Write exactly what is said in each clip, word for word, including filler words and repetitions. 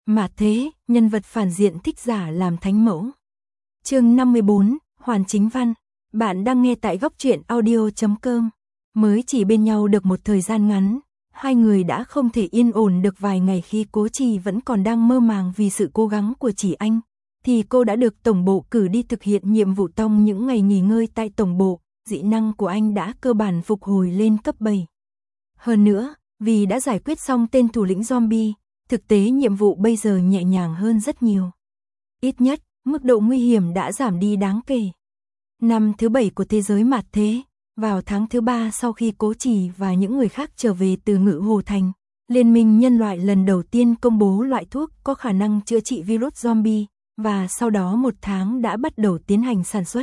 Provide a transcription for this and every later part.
Mà thế, nhân vật phản diện thích giả làm thánh mẫu. Chương năm mươi bốn, Hoàn Chính Văn. Bạn đang nghe tại góc truyện audio chấm com. Mới chỉ bên nhau được một thời gian ngắn, hai người đã không thể yên ổn được vài ngày. Khi Cố Trì vẫn còn đang mơ màng vì sự cố gắng của Chỉ Anh, thì cô đã được tổng bộ cử đi thực hiện nhiệm vụ. Trong những ngày nghỉ ngơi tại tổng bộ, dị năng của anh đã cơ bản phục hồi lên cấp bảy. Hơn nữa, vì đã giải quyết xong tên thủ lĩnh zombie, thực tế nhiệm vụ bây giờ nhẹ nhàng hơn rất nhiều. Ít nhất, mức độ nguy hiểm đã giảm đi đáng kể. Năm thứ bảy của thế giới mạt thế, vào tháng thứ ba sau khi Cố Trì và những người khác trở về từ Ngự Hồ Thành, Liên minh Nhân loại lần đầu tiên công bố loại thuốc có khả năng chữa trị virus zombie, và sau đó một tháng đã bắt đầu tiến hành sản xuất.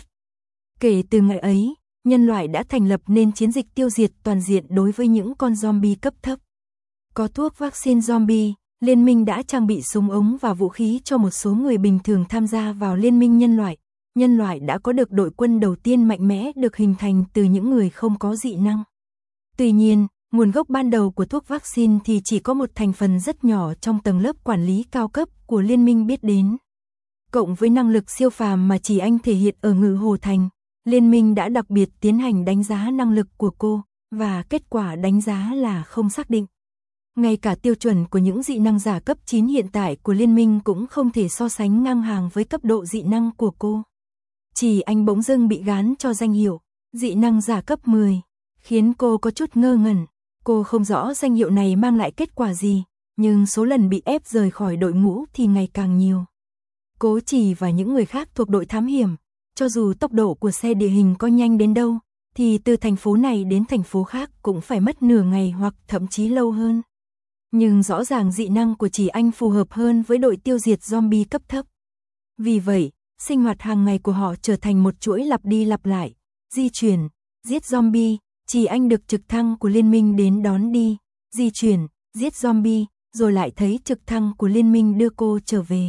Kể từ ngày ấy, nhân loại đã thành lập nên chiến dịch tiêu diệt toàn diện đối với những con zombie cấp thấp. Có thuốc vaccine zombie, Liên minh đã trang bị súng ống và vũ khí cho một số người bình thường tham gia vào Liên minh Nhân loại. Nhân loại đã có được đội quân đầu tiên mạnh mẽ được hình thành từ những người không có dị năng. Tuy nhiên, nguồn gốc ban đầu của thuốc vaccine thì chỉ có một thành phần rất nhỏ trong tầng lớp quản lý cao cấp của Liên minh biết đến. Cộng với năng lực siêu phàm mà Chỉ Anh thể hiện ở Ngự Hồ Thành, Liên minh đã đặc biệt tiến hành đánh giá năng lực của cô, và kết quả đánh giá là không xác định. Ngay cả tiêu chuẩn của những dị năng giả cấp chín hiện tại của Liên minh cũng không thể so sánh ngang hàng với cấp độ dị năng của cô. Chỉ Anh bỗng dưng bị gán cho danh hiệu dị năng giả cấp mười, khiến cô có chút ngơ ngẩn. Cô không rõ danh hiệu này mang lại kết quả gì, nhưng số lần bị ép rời khỏi đội ngũ thì ngày càng nhiều. Cố Trì và những người khác thuộc đội thám hiểm, cho dù tốc độ của xe địa hình có nhanh đến đâu, thì từ thành phố này đến thành phố khác cũng phải mất nửa ngày hoặc thậm chí lâu hơn. Nhưng rõ ràng dị năng của Chỉ Anh phù hợp hơn với đội tiêu diệt zombie cấp thấp. Vì vậy, sinh hoạt hàng ngày của họ trở thành một chuỗi lặp đi lặp lại, di chuyển, giết zombie, Chỉ Anh được trực thăng của Liên minh đến đón đi, di chuyển, giết zombie, rồi lại thấy trực thăng của Liên minh đưa cô trở về.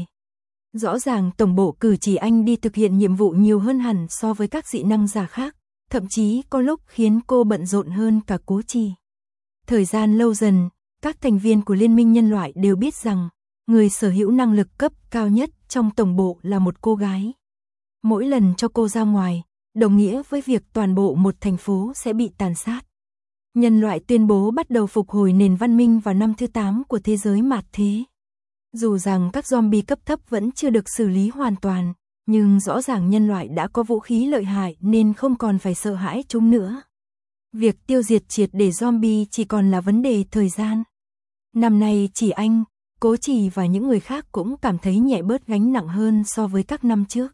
Rõ ràng tổng bộ cử Chỉ Anh đi thực hiện nhiệm vụ nhiều hơn hẳn so với các dị năng giả khác, thậm chí có lúc khiến cô bận rộn hơn cả Cố Trì. Thời gian lâu dần, các thành viên của Liên minh Nhân loại đều biết rằng, người sở hữu năng lực cấp cao nhất trong tổng bộ là một cô gái. Mỗi lần cho cô ra ngoài, đồng nghĩa với việc toàn bộ một thành phố sẽ bị tàn sát. Nhân loại tuyên bố bắt đầu phục hồi nền văn minh vào năm thứ tám của thế giới mạt thế. Dù rằng các zombie cấp thấp vẫn chưa được xử lý hoàn toàn, nhưng rõ ràng nhân loại đã có vũ khí lợi hại nên không còn phải sợ hãi chúng nữa. Việc tiêu diệt triệt để zombie chỉ còn là vấn đề thời gian. Năm nay Chỉ Anh, Cố Trì và những người khác cũng cảm thấy nhẹ bớt gánh nặng hơn so với các năm trước.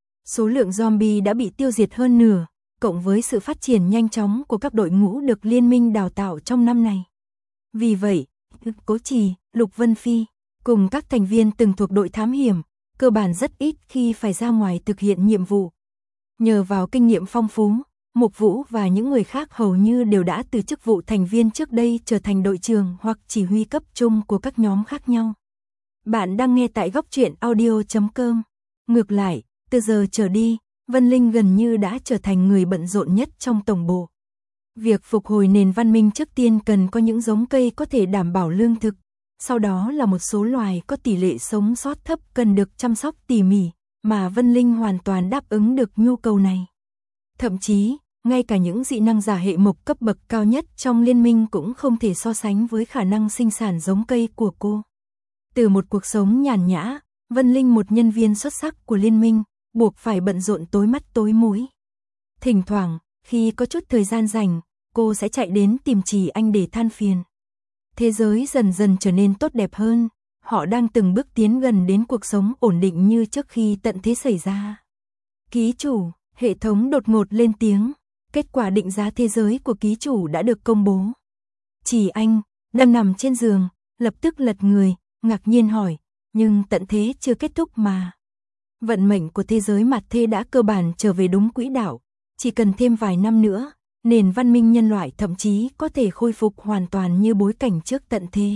Số lượng zombie đã bị tiêu diệt hơn nửa, cộng với sự phát triển nhanh chóng của các đội ngũ được Liên minh đào tạo trong năm này. Vì vậy, Cố Trì, Lục Vân Phi, cùng các thành viên từng thuộc đội thám hiểm, cơ bản rất ít khi phải ra ngoài thực hiện nhiệm vụ. Nhờ vào kinh nghiệm phong phú, Mục Vũ và những người khác hầu như đều đã từ chức vụ thành viên trước đây trở thành đội trưởng hoặc chỉ huy cấp trung của các nhóm khác nhau. Bạn đang nghe tại góc truyện audio chấm com. Ngược lại, từ giờ trở đi, Vân Linh gần như đã trở thành người bận rộn nhất trong tổng bộ. Việc phục hồi nền văn minh trước tiên cần có những giống cây có thể đảm bảo lương thực, sau đó là một số loài có tỷ lệ sống sót thấp cần được chăm sóc tỉ mỉ, mà Vân Linh hoàn toàn đáp ứng được nhu cầu này. Thậm chí, ngay cả những dị năng giả hệ mộc cấp bậc cao nhất trong liên minh cũng không thể so sánh với khả năng sinh sản giống cây của cô. Từ một cuộc sống nhàn nhã, Vân Linh một nhân viên xuất sắc của liên minh, buộc phải bận rộn tối mắt tối mũi. Thỉnh thoảng, khi có chút thời gian rảnh, cô sẽ chạy đến tìm Chỉ Anh để than phiền. Thế giới dần dần trở nên tốt đẹp hơn, họ đang từng bước tiến gần đến cuộc sống ổn định như trước khi tận thế xảy ra. Ký chủ, hệ thống đột ngột lên tiếng, kết quả định giá thế giới của ký chủ đã được công bố. Chỉ Anh, đang nằm trên giường, lập tức lật người, ngạc nhiên hỏi, nhưng tận thế chưa kết thúc mà. Vận mệnh của thế giới mạt thế đã cơ bản trở về đúng quỹ đạo, chỉ cần thêm vài năm nữa, nền văn minh nhân loại thậm chí có thể khôi phục hoàn toàn như bối cảnh trước tận thế.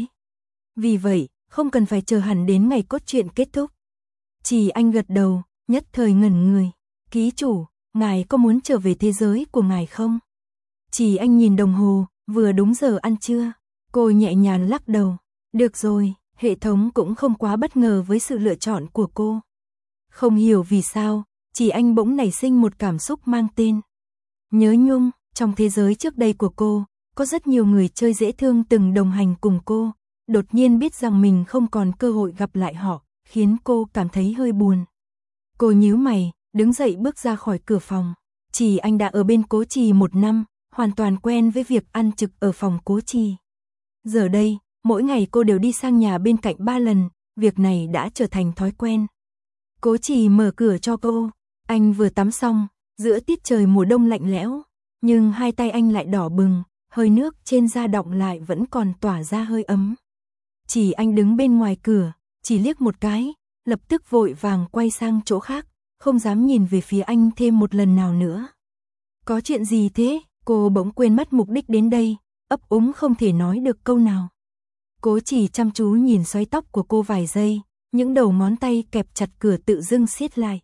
Vì vậy, không cần phải chờ hẳn đến ngày cốt truyện kết thúc. Chỉ Anh gật đầu, nhất thời ngẩn người. Ký chủ, ngài có muốn trở về thế giới của ngài không? Chỉ Anh nhìn đồng hồ, vừa đúng giờ ăn trưa. Cô nhẹ nhàng lắc đầu. Được rồi, Hệ thống cũng không quá bất ngờ với sự lựa chọn của cô. Không hiểu vì sao, Chỉ Anh bỗng nảy sinh một cảm xúc mang tên nhớ nhung. Trong thế giới trước đây của cô, có rất nhiều người chơi dễ thương từng đồng hành cùng cô, đột nhiên biết rằng mình không còn cơ hội gặp lại họ, khiến cô cảm thấy hơi buồn. Cô nhíu mày, đứng dậy bước ra khỏi cửa phòng. Chỉ Anh đã ở bên Cố Trì một năm, hoàn toàn quen với việc ăn trực ở phòng Cố Trì. Giờ đây, mỗi ngày cô đều đi sang nhà bên cạnh ba lần, việc này đã trở thành thói quen. Cố Trì mở cửa cho cô, anh vừa tắm xong, giữa tiết trời mùa đông lạnh lẽo, nhưng hai tay anh lại đỏ bừng, hơi nước trên da đọng lại vẫn còn tỏa ra hơi ấm. Chỉ Anh đứng bên ngoài cửa, chỉ liếc một cái, lập tức vội vàng quay sang chỗ khác, không dám nhìn về phía anh thêm một lần nào nữa. Có chuyện gì thế? Cô bỗng quên mất mục đích đến đây, ấp úng không thể nói được câu nào. Cố Chỉ chăm chú nhìn xoáy tóc của cô vài giây, những đầu ngón tay kẹp chặt cửa tự dưng siết lại.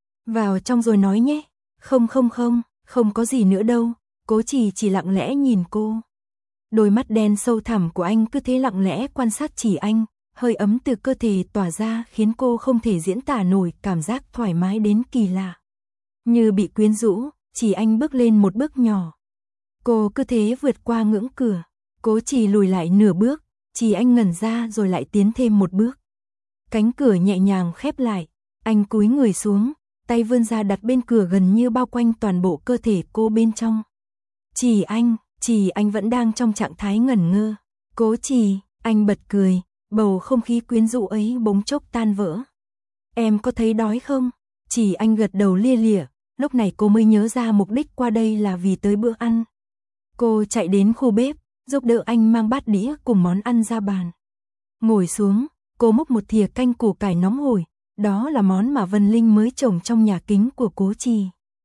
Vào trong rồi nói nhé. Không không không, không có gì nữa đâu. Cố Chỉ chỉ lặng lẽ nhìn cô. Đôi mắt đen sâu thẳm của anh cứ thế lặng lẽ quan sát Chỉ Anh, hơi ấm từ cơ thể tỏa ra khiến cô không thể diễn tả nổi cảm giác thoải mái đến kỳ lạ. Như bị quyến rũ, Chỉ Anh bước lên một bước nhỏ. Cô cứ thế vượt qua ngưỡng cửa. Cố Chỉ lùi lại nửa bước, Chỉ Anh ngẩn ra rồi lại tiến thêm một bước. Cánh cửa nhẹ nhàng khép lại, anh cúi người xuống, tay vươn ra đặt bên cửa gần như bao quanh toàn bộ cơ thể cô bên trong. Chỉ Anh, Chỉ Anh vẫn đang trong trạng thái ngẩn ngơ. Cố Chỉ, anh bật cười, bầu không khí quyến rũ ấy bỗng chốc tan vỡ. Em có thấy đói không? Chỉ Anh gật đầu lia lịa, lúc này cô mới nhớ ra mục đích qua đây là vì tới bữa ăn. Cô chạy đến khu bếp, giúp đỡ anh mang bát đĩa cùng món ăn ra bàn. Ngồi xuống, cô múc một thìa canh củ cải nóng hổi, đó là món mà Vân Linh mới trồng trong nhà kính của Cố Trì.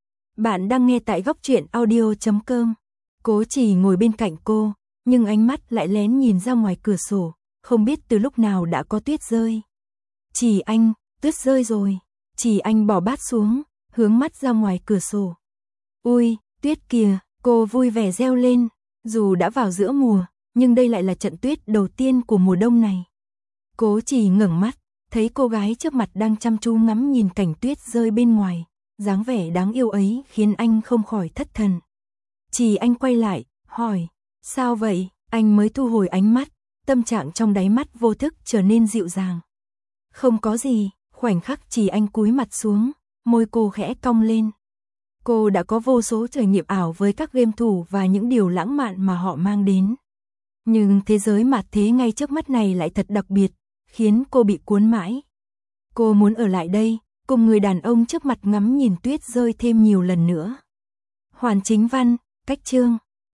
Bạn đang nghe tại góc truyện audio chấm com. Cố Trì ngồi bên cạnh cô, nhưng ánh mắt lại lén nhìn ra ngoài cửa sổ, không biết từ lúc nào đã có tuyết rơi. Chỉ Anh, tuyết rơi rồi. Chỉ Anh bỏ bát xuống, hướng mắt ra ngoài cửa sổ. Ui, tuyết kìa, cô vui vẻ reo lên, dù đã vào giữa mùa, nhưng đây lại là trận tuyết đầu tiên của mùa đông này. Cố Trì ngẩng mắt, thấy cô gái trước mặt đang chăm chú ngắm nhìn cảnh tuyết rơi bên ngoài, dáng vẻ đáng yêu ấy khiến anh không khỏi thất thần. Chỉ Anh quay lại, hỏi, sao vậy? Anh mới thu hồi ánh mắt, tâm trạng trong đáy mắt vô thức trở nên dịu dàng. Không có gì, khoảnh khắc Chỉ Anh cúi mặt xuống, môi cô khẽ cong lên. Cô đã có vô số trải nghiệm ảo với các game thủ và những điều lãng mạn mà họ mang đến. Nhưng thế giới mạt thế ngay trước mắt này lại thật đặc biệt, khiến cô bị cuốn mãi. Cô muốn ở lại đây, cùng người đàn ông trước mặt ngắm nhìn tuyết rơi thêm nhiều lần nữa. Hoàn Chính Văn, cách chương